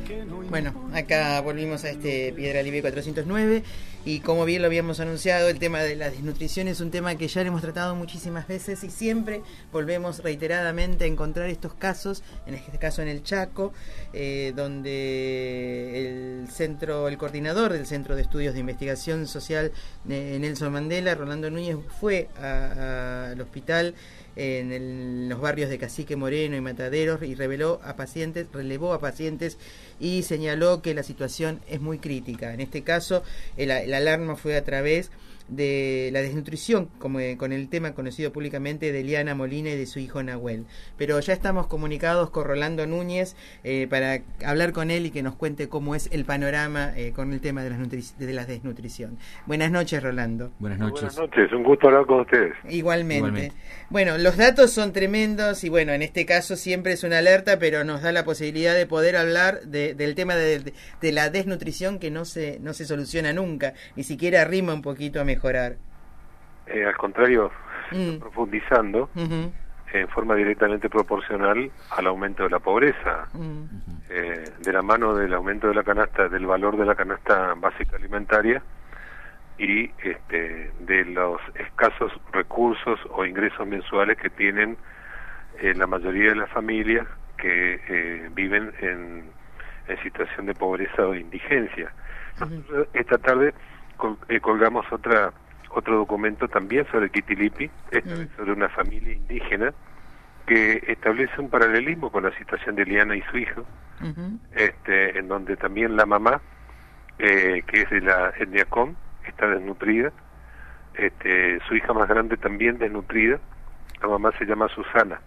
Bueno, acá volvimos a este Piedra Libre 409 y como bien lo habíamos anunciado, el tema de la desnutrición es un tema que ya lo hemos tratado muchísimas veces y siempre volvemos reiteradamente a encontrar estos casos, en este caso en el Chaco, donde el coordinador del Centro de Estudios de Investigación Social Nelson Mandela, Rolando Núñez, fue al hospital en los barrios de Cacique Moreno y Mataderos y relevó a pacientes y señaló que la situación es muy crítica. En este caso, la alarma fue a través de la desnutrición, con el tema conocido públicamente de Eliana Molina y de su hijo Nahuel. Pero ya estamos comunicados con Rolando Núñez para hablar con él y que nos cuente cómo es el panorama con el tema de la desnutrición. Buenas noches, Rolando. Buenas noches. Buenas noches, un gusto hablar con ustedes. Igualmente. Bueno, los datos son tremendos y bueno, en este caso siempre es una alerta, pero nos da la posibilidad de poder hablar del tema de la desnutrición que no se soluciona nunca, ni siquiera arrima un poquito a mejorar. Al contrario, profundizando en forma directamente proporcional al aumento de la pobreza, de la mano del aumento de la canasta, del valor de la canasta básica alimentaria y de los escasos recursos o ingresos mensuales que tienen la mayoría de las familias que viven en situación de pobreza o de indigencia. Nosotros esta tarde colgamos otro documento también sobre Quitilipi, sobre una familia indígena que establece un paralelismo con la situación de Eliana y su hijo, en donde también la mamá, que es de la etnia Com, está desnutrida, su hija más grande también desnutrida, la mamá se llama Susana.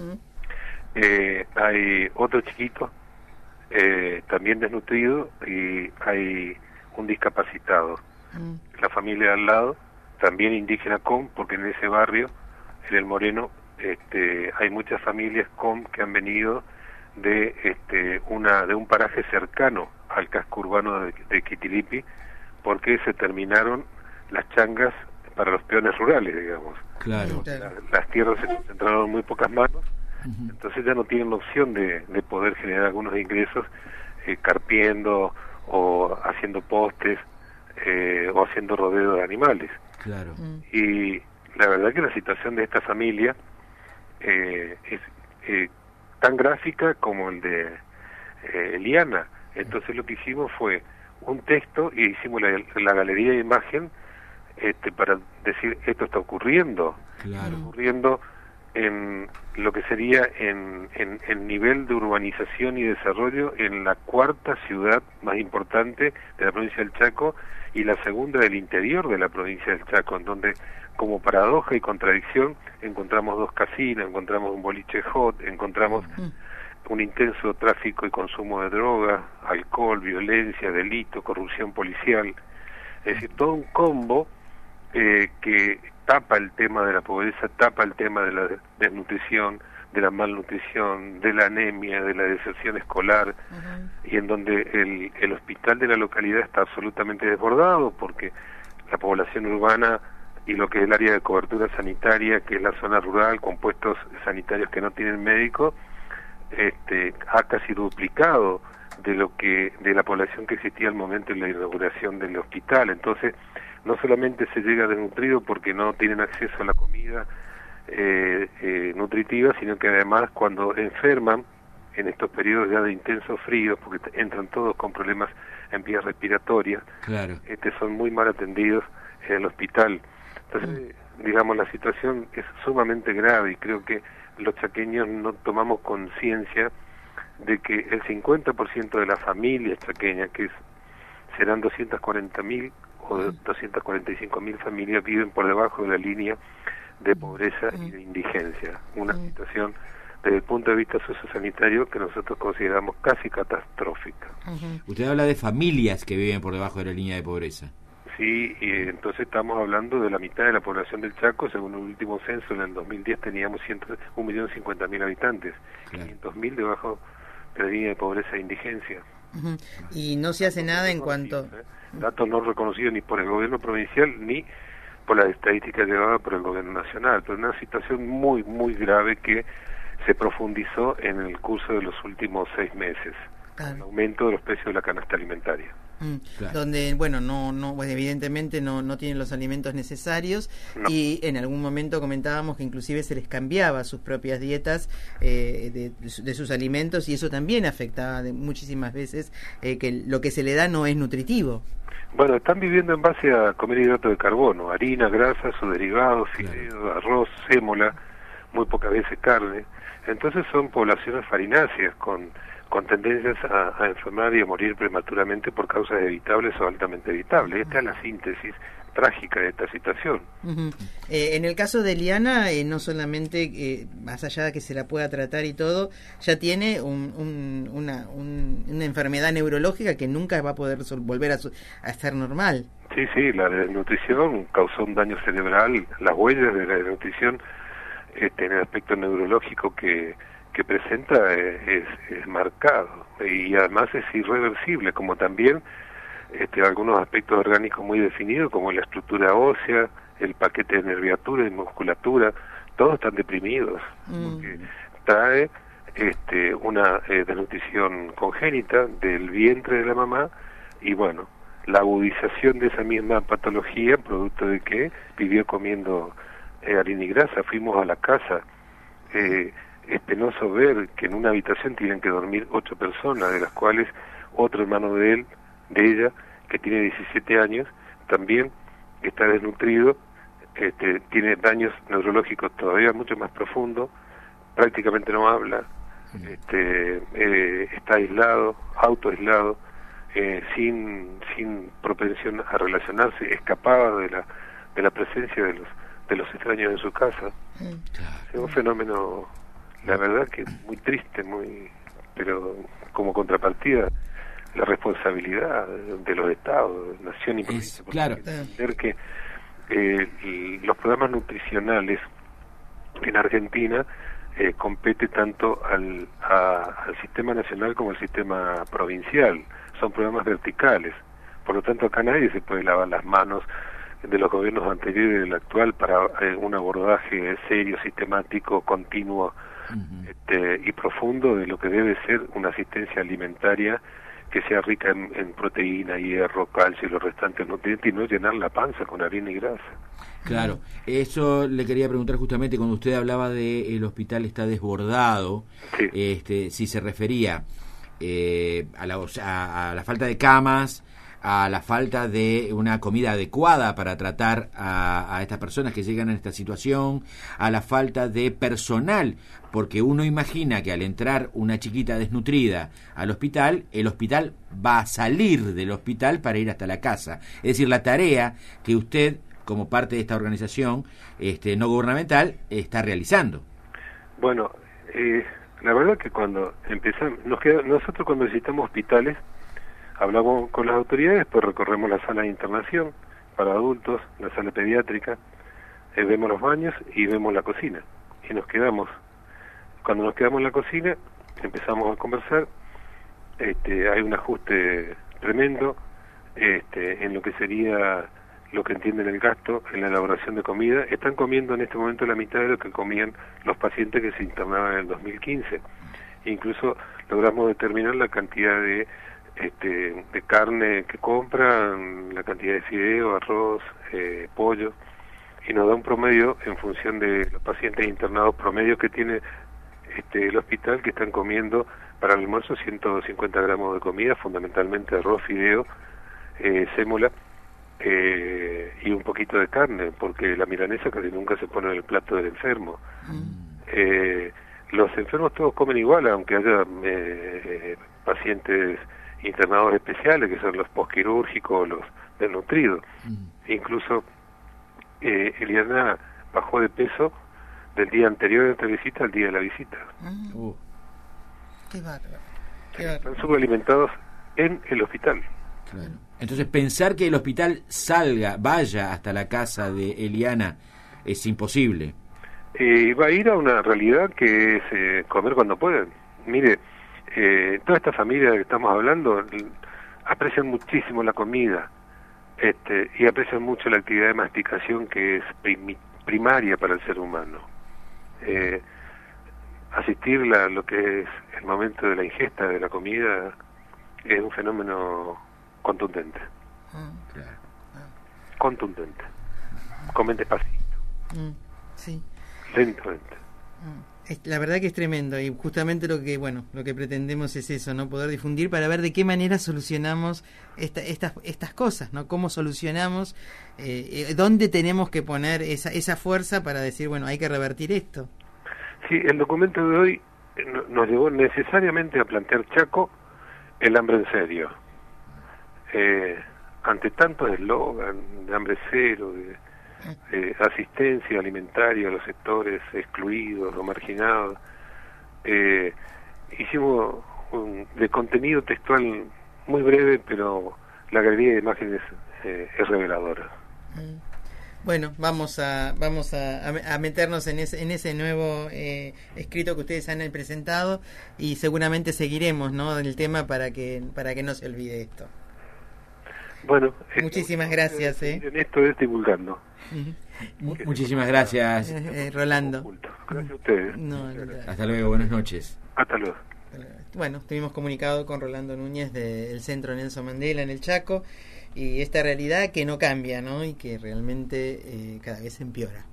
Hay otro chiquito también desnutrido y hay un discapacitado. La familia de al lado, también indígena Com, porque en ese barrio, en el Moreno, hay muchas familias Com que han venido de un paraje cercano al casco urbano de Quitilipi, porque se terminaron las changas para los peones rurales, digamos. Claro. Las tierras se concentraron en muy pocas manos, entonces ya no tienen la opción de poder generar algunos ingresos carpiendo o haciendo postes o haciendo rodeo de animales. Claro. Y la verdad que la situación de esta familia es tan gráfica como el de Eliana. Entonces lo que hicimos fue un texto y hicimos la galería de imagen para decir esto está ocurriendo. Claro. Está ocurriendo en lo que sería en nivel de urbanización y desarrollo en la cuarta ciudad más importante de la provincia del Chaco y la segunda del interior de la provincia del Chaco, en donde como paradoja y contradicción encontramos dos casinos, encontramos un boliche hot, encontramos un intenso tráfico y consumo de drogas, alcohol, violencia, delito, corrupción policial, es decir, todo un combo que tapa el tema de la pobreza, tapa el tema de la desnutrición, de la malnutrición, de la anemia, de la deserción escolar, y en donde el hospital de la localidad está absolutamente desbordado porque la población urbana y lo que es el área de cobertura sanitaria, que es la zona rural con puestos sanitarios que no tienen médico, ha casi duplicado de la población que existía al momento de la inauguración del hospital. Entonces no solamente se llega desnutrido porque no tienen acceso a la comida nutritiva, sino que además cuando enferman en estos periodos ya de intenso frío, porque entran todos con problemas en vías respiratorias, claro, son muy mal atendidos en el hospital. Entonces, digamos, la situación es sumamente grave y creo que los chaqueños no tomamos conciencia de que el 50% de las familias chaqueñas, que serán 240.000 o 245.000 familias, viven por debajo de la línea de pobreza y de indigencia. Una situación desde el punto de vista sociosanitario que nosotros consideramos casi catastrófica. Usted habla de familias que viven por debajo de la línea de pobreza. Sí, y entonces estamos hablando de la mitad de la población del Chaco. Según el último censo, en el 2010 teníamos 1.050.000 habitantes, claro. 500.000 debajo de la línea de pobreza e indigencia. Y no se hace nada en cuanto... Datos no reconocidos ni por el gobierno provincial ni por las estadísticas llevadas por el gobierno nacional, pero una situación muy, muy grave que se profundizó en el curso de los últimos 6 meses. el aumento de los precios de la canasta alimentaria. Claro. Donde, bueno, pues evidentemente no tienen los alimentos necesarios y en algún momento comentábamos que inclusive se les cambiaba sus propias dietas de sus alimentos y eso también afectaba muchísimas veces que lo que se le da no es nutritivo. Bueno, están viviendo en base a comer hidratos de carbono, harina, grasa, sus derivados, fideos, arroz, sémola, muy pocas veces carne. Entonces son poblaciones farináceas con tendencias a enfermar y a morir prematuramente por causas evitables o altamente evitables. Esta es la síntesis trágica de esta situación. En el caso de Eliana, no solamente, más allá de que se la pueda tratar y todo, ya tiene una enfermedad neurológica que nunca va a poder volver a estar normal. Sí, la desnutrición causó un daño cerebral, las huellas de la desnutrición en el aspecto neurológico que presenta es marcado y además es irreversible, como también algunos aspectos orgánicos muy definidos como la estructura ósea, el paquete de nerviatura y musculatura, todos están deprimidos, porque trae una desnutrición congénita del vientre de la mamá y bueno, la agudización de esa misma patología producto de que vivió comiendo harina y grasa. Fuimos a la casa, es penoso ver que en una habitación tienen que dormir 8 personas, de las cuales otro hermano de ella, que tiene 17 años, también está desnutrido, tiene daños neurológicos todavía mucho más profundos, prácticamente no habla, está aislado, autoaislado, sin propensión a relacionarse, escapaba de la presencia de los extraños en su casa. Es un fenómeno, la verdad que muy triste, pero como contrapartida la responsabilidad de los estados, nación y provincia, claro, entender que los programas nutricionales en Argentina compete tanto al sistema nacional como al sistema provincial, son programas verticales, por lo tanto acá nadie se puede lavar las manos de los gobiernos anteriores y del actual para un abordaje serio, sistemático, continuo y profundo de lo que debe ser una asistencia alimentaria que sea rica en proteína, hierro, calcio y los restantes nutrientes y no llenar la panza con harina y grasa. Claro, eso le quería preguntar justamente cuando usted hablaba de el hospital está desbordado, sí. Si se refería a la falta de camas, a la falta de una comida adecuada para tratar a estas personas que llegan a esta situación, a la falta de personal, porque uno imagina que al entrar una chiquita desnutrida al hospital, el hospital va a salir del hospital para ir hasta la casa. Es decir, la tarea que usted, como parte de esta organización no gubernamental, está realizando. Bueno, la verdad que cuando empezamos, nosotros cuando visitamos hospitales, hablamos con las autoridades, pues recorremos la sala de internación para adultos, la sala pediátrica, vemos los baños y vemos la cocina. Y nos quedamos. Cuando nos quedamos en la cocina, empezamos a conversar, hay un ajuste tremendo en lo que sería lo que entienden el gasto en la elaboración de comida. Están comiendo en este momento la mitad de lo que comían los pacientes que se internaban en el 2015. Incluso logramos determinar la cantidad de carne que compran, la cantidad de fideo, arroz, pollo, y nos da un promedio en función de los pacientes internados promedio que tiene el hospital, que están comiendo para el almuerzo 150 gramos de comida, fundamentalmente arroz, fideo, sémola y un poquito de carne, porque la milanesa casi nunca se pone en el plato del enfermo. Los enfermos todos comen igual, aunque haya pacientes internados especiales, que son los posquirúrgicos, los desnutridos. Incluso Eliana bajó de peso del día anterior de nuestra visita al día de la visita. Qué bárbaro. Están subalimentados en el hospital. Claro. Entonces, pensar que el hospital vaya hasta la casa de Eliana es imposible. Va a ir a una realidad que es comer cuando pueden. Mire, toda esta familia que estamos hablando aprecian muchísimo la comida y aprecian mucho la actividad de masticación, que es primaria para el ser humano. Asistir a lo que es el momento de la ingesta de la comida es un fenómeno contundente. Claro. Contundente. Comente despacito. Sí. Lentamente. La verdad que es tremendo, y justamente lo que pretendemos es eso, ¿no? Poder difundir para ver de qué manera solucionamos estas cosas, ¿no? Cómo solucionamos, dónde tenemos que poner esa fuerza para decir, bueno, hay que revertir esto. Sí, el documento de hoy nos llevó necesariamente a plantear, Chaco, el hambre en serio. Ante tantos eslogan de hambre cero, de asistencia alimentaria a los sectores excluidos o marginados, hicimos de contenido textual muy breve, pero la galería de imágenes es reveladora. Bueno, vamos a meternos en ese nuevo escrito que ustedes han presentado, y seguramente seguiremos, ¿no?, del tema para que no se olvide esto. Bueno, muchísimas gracias. En esto es divulgando. Muchísimas gracias, Rolando. Gracias a ustedes. Hasta luego, buenas noches. Hasta luego. Bueno, estuvimos comunicados con Rolando Núñez del Centro Nelson Mandela en el Chaco, y esta realidad que no cambia, ¿no?, y que realmente cada vez empeora.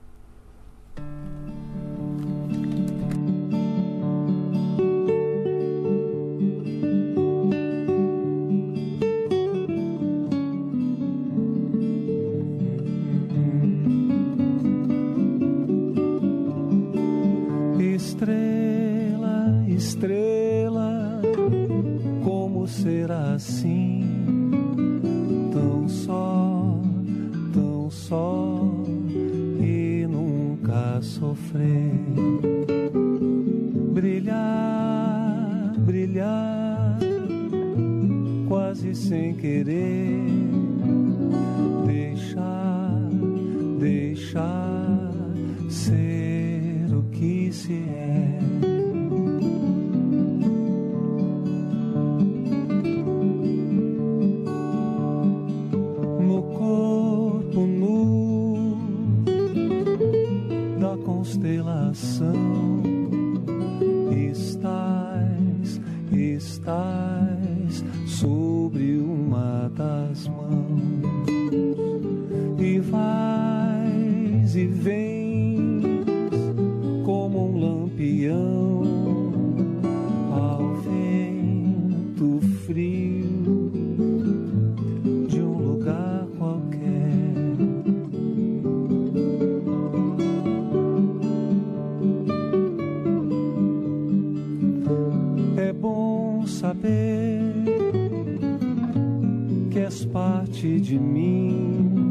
Estrela, estrela, como será assim? Tão só e nunca sofrer. Brilhar, brilhar, quase sem querer. Deixar ser o que se é. No corpo nu da constelação estás sobre uma das mãos, e vais e vens como um lampião ao vento frio de um lugar qualquer. É bom saber que és parte de mim,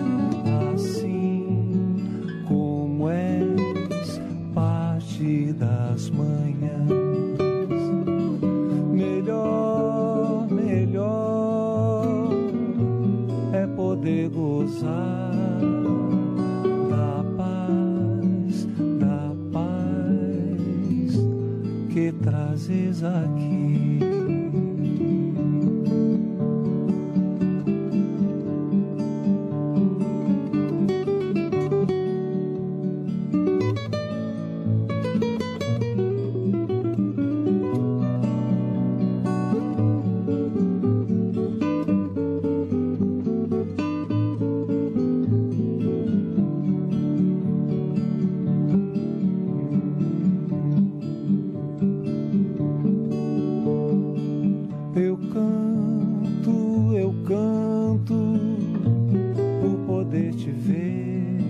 assim como és parte das manhãs. Melhor é poder gozar da paz que trazes aqui. Eu canto por poder te ver